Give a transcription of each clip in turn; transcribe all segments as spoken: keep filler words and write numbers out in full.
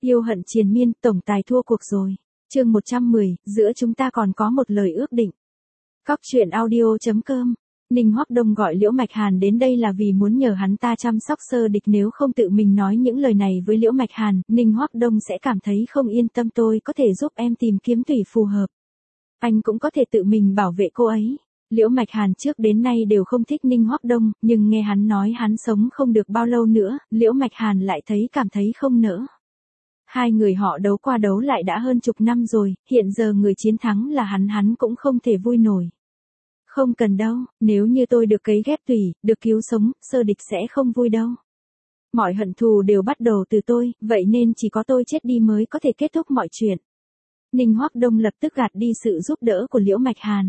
Yêu hận triền miên, tổng tài thua cuộc rồi. Chương một trăm mười, giữa chúng ta còn có một lời ước định. Cóc truyện audio chấm com. Ninh Hoắc Đông gọi Liễu Mạch Hàn đến đây là vì muốn nhờ hắn ta chăm sóc Sơ Địch, nếu không tự mình nói những lời này với Liễu Mạch Hàn, Ninh Hoắc Đông sẽ cảm thấy không yên tâm. Tôi có thể giúp em tìm kiếm tùy phù hợp. Anh cũng có thể tự mình bảo vệ cô ấy. Liễu Mạch Hàn trước đến nay đều không thích Ninh Hoắc Đông, nhưng nghe hắn nói hắn sống không được bao lâu nữa, Liễu Mạch Hàn lại thấy cảm thấy không nỡ. Hai người họ đấu qua đấu lại đã hơn chục năm rồi, hiện giờ người chiến thắng là hắn, hắn cũng không thể vui nổi. Không cần đâu, nếu như tôi được cấy ghép tủy, được cứu sống, Sơ Địch sẽ không vui đâu. Mọi hận thù đều bắt đầu từ tôi, vậy nên chỉ có tôi chết đi mới có thể kết thúc mọi chuyện. Ninh Hoắc Đông lập tức gạt đi sự giúp đỡ của Liễu Mạch Hàn.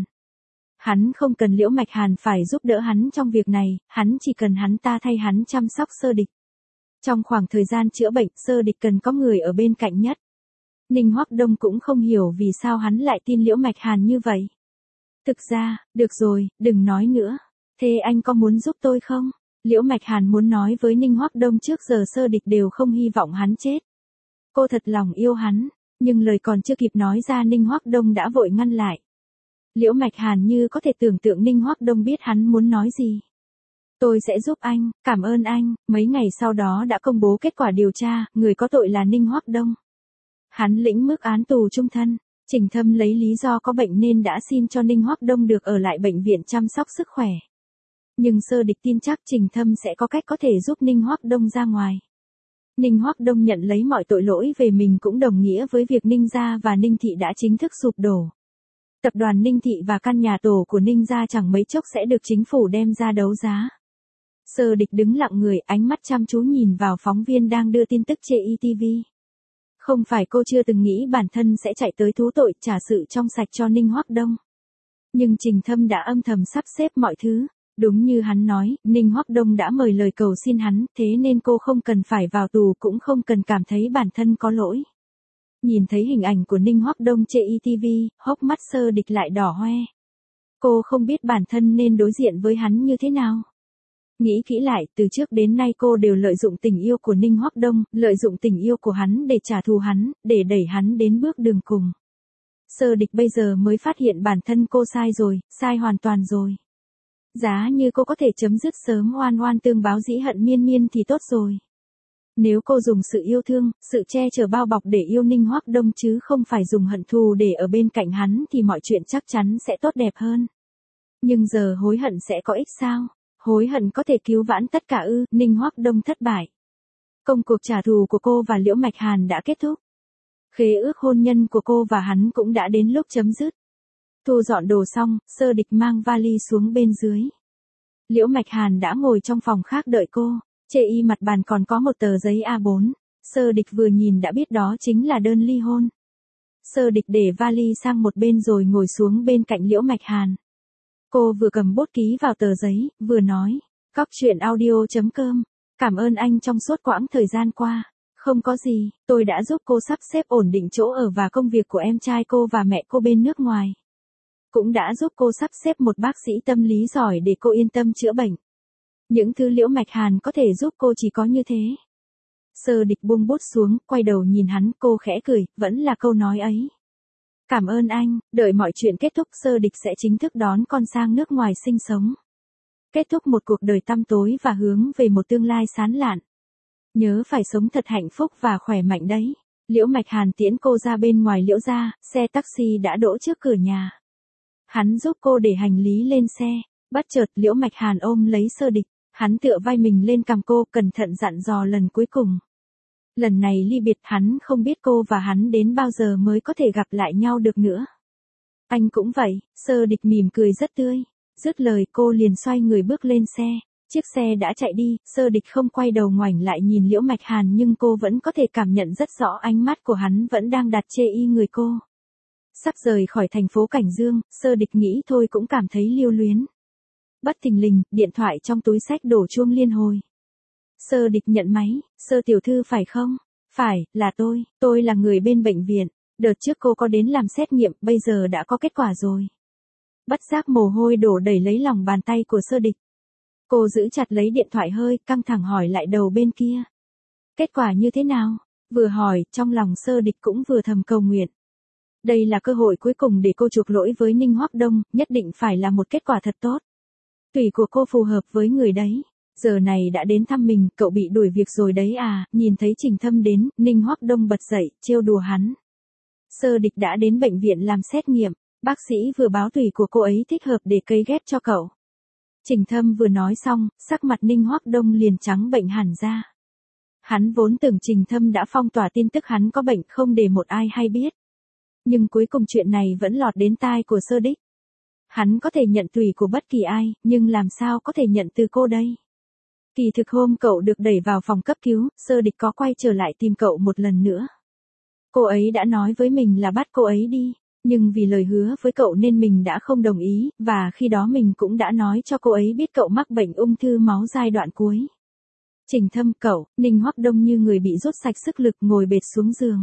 Hắn không cần Liễu Mạch Hàn phải giúp đỡ hắn trong việc này, hắn chỉ cần hắn ta thay hắn chăm sóc Sơ Địch. Trong khoảng thời gian chữa bệnh, Sơ Địch cần có người ở bên cạnh nhất. Ninh Hoắc Đông cũng không hiểu vì sao hắn lại tin Liễu Mạch Hàn như vậy. Thực ra, được rồi, đừng nói nữa. Thế anh có muốn giúp tôi không? Liễu Mạch Hàn muốn nói với Ninh Hoắc Đông trước giờ Sơ Địch đều không hy vọng hắn chết. Cô thật lòng yêu hắn, nhưng lời còn chưa kịp nói ra Ninh Hoắc Đông đã vội ngăn lại. Liễu Mạch Hàn như có thể tưởng tượng Ninh Hoắc Đông biết hắn muốn nói gì. Tôi sẽ giúp anh, cảm ơn anh. Mấy ngày sau đó đã công bố kết quả điều tra, người có tội là Ninh Hoắc Đông. Hắn lĩnh mức án tù chung thân. Trình Thâm lấy lý do có bệnh nên đã xin cho Ninh Hoắc Đông được ở lại bệnh viện chăm sóc sức khỏe. Nhưng Sơ Địch tin chắc Trình Thâm sẽ có cách có thể giúp Ninh Hoắc Đông ra ngoài. Ninh Hoắc Đông nhận lấy mọi tội lỗi về mình cũng đồng nghĩa với việc Ninh gia và Ninh thị đã chính thức sụp đổ. Tập đoàn Ninh thị và căn nhà tổ của Ninh gia chẳng mấy chốc sẽ được chính phủ đem ra đấu giá. Sơ Địch đứng lặng người, ánh mắt chăm chú nhìn vào phóng viên đang đưa tin tức trên i tê vê. Không phải cô chưa từng nghĩ bản thân sẽ chạy tới thú tội trả sự trong sạch cho Ninh Hoắc Đông. Nhưng Trình Thâm đã âm thầm sắp xếp mọi thứ. Đúng như hắn nói, Ninh Hoắc Đông đã mời lời cầu xin hắn, thế nên cô không cần phải vào tù cũng không cần cảm thấy bản thân có lỗi. Nhìn thấy hình ảnh của Ninh Hoắc Đông trên i tê vê, hốc mắt Sơ Địch lại đỏ hoe. Cô không biết bản thân nên đối diện với hắn như thế nào. Nghĩ kỹ lại, từ trước đến nay cô đều lợi dụng tình yêu của Ninh Hoắc Đông, lợi dụng tình yêu của hắn để trả thù hắn, để đẩy hắn đến bước đường cùng. Sơ Địch bây giờ mới phát hiện bản thân cô sai rồi, sai hoàn toàn rồi. Giá như cô có thể chấm dứt sớm oan oan tương báo dĩ hận miên miên thì tốt rồi. Nếu cô dùng sự yêu thương, sự che chở bao bọc để yêu Ninh Hoắc Đông chứ không phải dùng hận thù để ở bên cạnh hắn thì mọi chuyện chắc chắn sẽ tốt đẹp hơn. Nhưng giờ hối hận sẽ có ích sao? Hối hận có thể cứu vãn tất cả ư? Ninh Hoắc Đông thất bại. Công cuộc trả thù của cô và Liễu Mạch Hàn đã kết thúc. Khế ước hôn nhân của cô và hắn cũng đã đến lúc chấm dứt. Thu dọn đồ xong, Sơ Địch mang vali xuống bên dưới. Liễu Mạch Hàn đã ngồi trong phòng khác đợi cô. Trên y mặt bàn còn có một tờ giấy a bốn. Sơ Địch vừa nhìn đã biết đó chính là đơn ly hôn. Sơ Địch để vali sang một bên rồi ngồi xuống bên cạnh Liễu Mạch Hàn. Cô vừa cầm bút ký vào tờ giấy, vừa nói. Cóc truyện audio chấm com. Cảm ơn anh trong suốt quãng thời gian qua. Không có gì, tôi đã giúp cô sắp xếp ổn định chỗ ở và công việc của em trai cô và mẹ cô bên nước ngoài. Cũng đã giúp cô sắp xếp một bác sĩ tâm lý giỏi để cô yên tâm chữa bệnh. Những thứ Liễu Mạch Hàn có thể giúp cô chỉ có như thế. Sơ Địch buông bút xuống, quay đầu nhìn hắn, cô khẽ cười, vẫn là câu nói ấy. Cảm ơn anh, đợi mọi chuyện kết thúc Sơ Địch sẽ chính thức đón con sang nước ngoài sinh sống. Kết thúc một cuộc đời tăm tối và hướng về một tương lai sáng lạn. Nhớ phải sống thật hạnh phúc và khỏe mạnh đấy. Liễu Mạch Hàn tiễn cô ra bên ngoài Liễu gia, xe taxi đã đỗ trước cửa nhà. Hắn giúp cô để hành lý lên xe, bất chợt Liễu Mạch Hàn ôm lấy Sơ Địch, hắn tựa vai mình lên cằm cô, cẩn thận dặn dò lần cuối cùng. Lần này ly biệt hắn không biết cô và hắn đến bao giờ mới có thể gặp lại nhau được nữa. Anh cũng vậy, Sơ Địch mỉm cười rất tươi. Dứt lời cô liền xoay người bước lên xe. Chiếc xe đã chạy đi, Sơ Địch không quay đầu ngoảnh lại nhìn Liễu Mạch Hàn nhưng cô vẫn có thể cảm nhận rất rõ ánh mắt của hắn vẫn đang đặt chê y người cô. Sắp rời khỏi thành phố Cảnh Dương, Sơ Địch nghĩ thôi cũng cảm thấy lưu luyến. Bất thình lình, điện thoại trong túi xách đổ chuông liên hồi. Sơ Địch nhận máy, Sơ tiểu thư phải không? Phải, là tôi, tôi là người bên bệnh viện. Đợt trước cô có đến làm xét nghiệm, bây giờ đã có kết quả rồi. Bất giác mồ hôi đổ đầy lấy lòng bàn tay của Sơ Địch. Cô giữ chặt lấy điện thoại hơi, căng thẳng hỏi lại đầu bên kia. Kết quả như thế nào? Vừa hỏi, trong lòng Sơ Địch cũng vừa thầm cầu nguyện. Đây là cơ hội cuối cùng để cô chuộc lỗi với Ninh Hoắc Đông, nhất định phải là một kết quả thật tốt. Tùy của cô phù hợp với người đấy. Giờ này đã đến thăm mình, cậu bị đuổi việc rồi đấy à, nhìn thấy Trình Thâm đến, Ninh Hoắc Đông bật dậy, trêu đùa hắn. Sơ Địch đã đến bệnh viện làm xét nghiệm, bác sĩ vừa báo tùy của cô ấy thích hợp để cấy ghép cho cậu. Trình Thâm vừa nói xong, sắc mặt Ninh Hoắc Đông liền trắng bệnh hẳn ra. Hắn vốn tưởng Trình Thâm đã phong tỏa tin tức hắn có bệnh không để một ai hay biết. Nhưng cuối cùng chuyện này vẫn lọt đến tai của Sơ Địch. Hắn có thể nhận tùy của bất kỳ ai, nhưng làm sao có thể nhận từ cô đây? Kỳ thực hôm cậu được đẩy vào phòng cấp cứu, Sơ Địch có quay trở lại tìm cậu một lần nữa. Cô ấy đã nói với mình là bắt cô ấy đi, nhưng vì lời hứa với cậu nên mình đã không đồng ý, và khi đó mình cũng đã nói cho cô ấy biết cậu mắc bệnh ung thư máu giai đoạn cuối. Trình Thâm, cậu, Ninh Hoắc Đông như người bị rút sạch sức lực ngồi bệt xuống giường.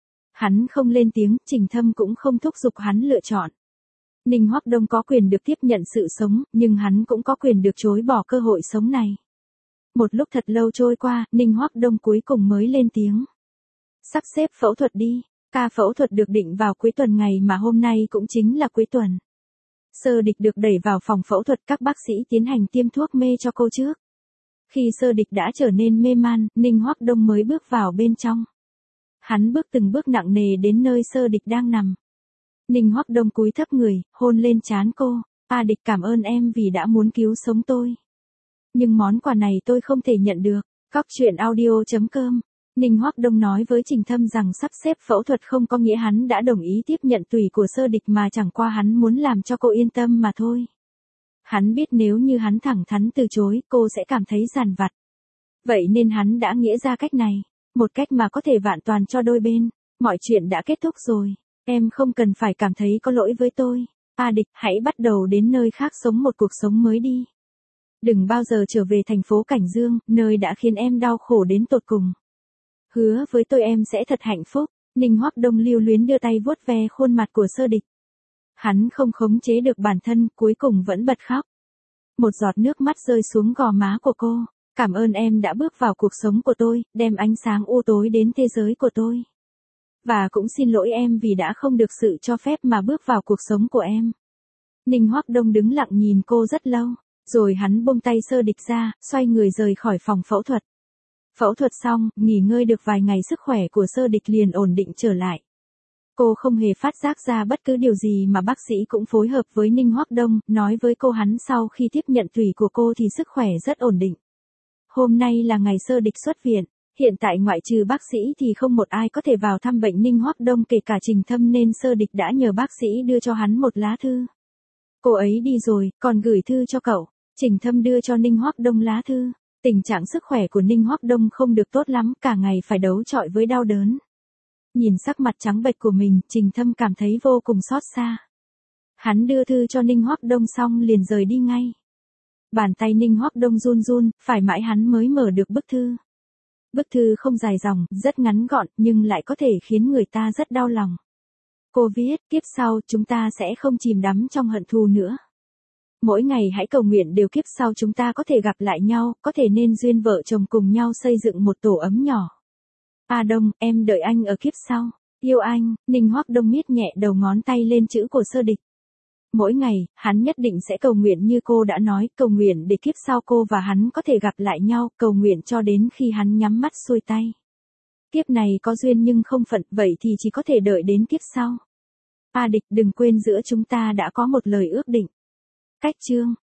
Hắn không lên tiếng, Trình Thâm cũng không thúc giục hắn lựa chọn. Ninh Hoắc Đông có quyền được tiếp nhận sự sống, nhưng hắn cũng có quyền được chối bỏ cơ hội sống này. Một lúc thật lâu trôi qua, Ninh Hoắc Đông cuối cùng mới lên tiếng. Sắp xếp phẫu thuật đi, ca phẫu thuật được định vào cuối tuần ngày mà hôm nay cũng chính là cuối tuần. Sơ Địch được đẩy vào phòng phẫu thuật, các bác sĩ tiến hành tiêm thuốc mê cho cô trước. Khi Sơ Địch đã trở nên mê man, Ninh Hoắc Đông mới bước vào bên trong. Hắn bước từng bước nặng nề đến nơi Sơ Địch đang nằm. Ninh Hoắc Đông cúi thấp người, hôn lên trán cô. A Địch, cảm ơn em vì đã muốn cứu sống tôi. Nhưng món quà này tôi không thể nhận được. Cóc truyện audio chấm com. Ninh Hoắc Đông nói với Trình Thâm rằng sắp xếp phẫu thuật không có nghĩa hắn đã đồng ý tiếp nhận tùy của Sơ Địch, mà chẳng qua hắn muốn làm cho cô yên tâm mà thôi. Hắn biết nếu như hắn thẳng thắn từ chối, cô sẽ cảm thấy dằn vặt. Vậy nên hắn đã nghĩ ra cách này, một cách mà có thể vạn toàn cho đôi bên. Mọi chuyện đã kết thúc rồi, em không cần phải cảm thấy có lỗi với tôi. A Địch, hãy bắt đầu đến nơi khác sống một cuộc sống mới đi. Đừng bao giờ trở về thành phố Cảnh Dương, nơi đã khiến em đau khổ đến tột cùng. Hứa với tôi em sẽ thật hạnh phúc. Ninh Hoắc Đông lưu luyến đưa tay vuốt ve khuôn mặt của Sơ Địch. Hắn không khống chế được bản thân, cuối cùng vẫn bật khóc. Một giọt nước mắt rơi xuống gò má của cô. Cảm ơn em đã bước vào cuộc sống của tôi, đem ánh sáng u tối đến thế giới của tôi. Và cũng xin lỗi em vì đã không được sự cho phép mà bước vào cuộc sống của em. Ninh Hoắc Đông đứng lặng nhìn cô rất lâu, rồi hắn buông tay Sơ Địch ra, xoay người rời khỏi phòng phẫu thuật. Phẫu thuật xong, nghỉ ngơi được vài ngày, sức khỏe của Sơ Địch liền ổn định trở lại. Cô không hề phát giác ra bất cứ điều gì mà bác sĩ cũng phối hợp với Ninh Hoắc Đông, nói với cô hắn sau khi tiếp nhận tùy của cô thì sức khỏe rất ổn định. Hôm nay là ngày Sơ Địch xuất viện, hiện tại ngoại trừ bác sĩ thì không một ai có thể vào thăm bệnh Ninh Hoắc Đông kể cả Trình Thâm, nên Sơ Địch đã nhờ bác sĩ đưa cho hắn một lá thư. Cô ấy đi rồi, còn gửi thư cho cậu. Trình Thâm đưa cho Ninh Hoắc Đông lá thư. Tình trạng sức khỏe của Ninh Hoắc Đông không được tốt lắm, cả ngày phải đấu chọi với đau đớn. Nhìn sắc mặt trắng bệch của mình, Trình Thâm cảm thấy vô cùng xót xa. Hắn đưa thư cho Ninh Hoắc Đông xong liền rời đi ngay. Bàn tay Ninh Hoắc Đông run run, phải mãi hắn mới mở được bức thư. Bức thư không dài dòng, rất ngắn gọn, nhưng lại có thể khiến người ta rất đau lòng. Cô viết, kiếp sau chúng ta sẽ không chìm đắm trong hận thù nữa. Mỗi ngày hãy cầu nguyện điều kiếp sau chúng ta có thể gặp lại nhau, có thể nên duyên vợ chồng cùng nhau xây dựng một tổ ấm nhỏ. A Đông, em đợi anh ở kiếp sau. Yêu anh. Ninh Hoắc Đông miết nhẹ đầu ngón tay lên chữ của Sơ Địch. Mỗi ngày, hắn nhất định sẽ cầu nguyện như cô đã nói, cầu nguyện để kiếp sau cô và hắn có thể gặp lại nhau, cầu nguyện cho đến khi hắn nhắm mắt xuôi tay. Kiếp này có duyên nhưng không phận, vậy thì chỉ có thể đợi đến kiếp sau. A Địch, đừng quên giữa chúng ta đã có một lời ước định. Cách chương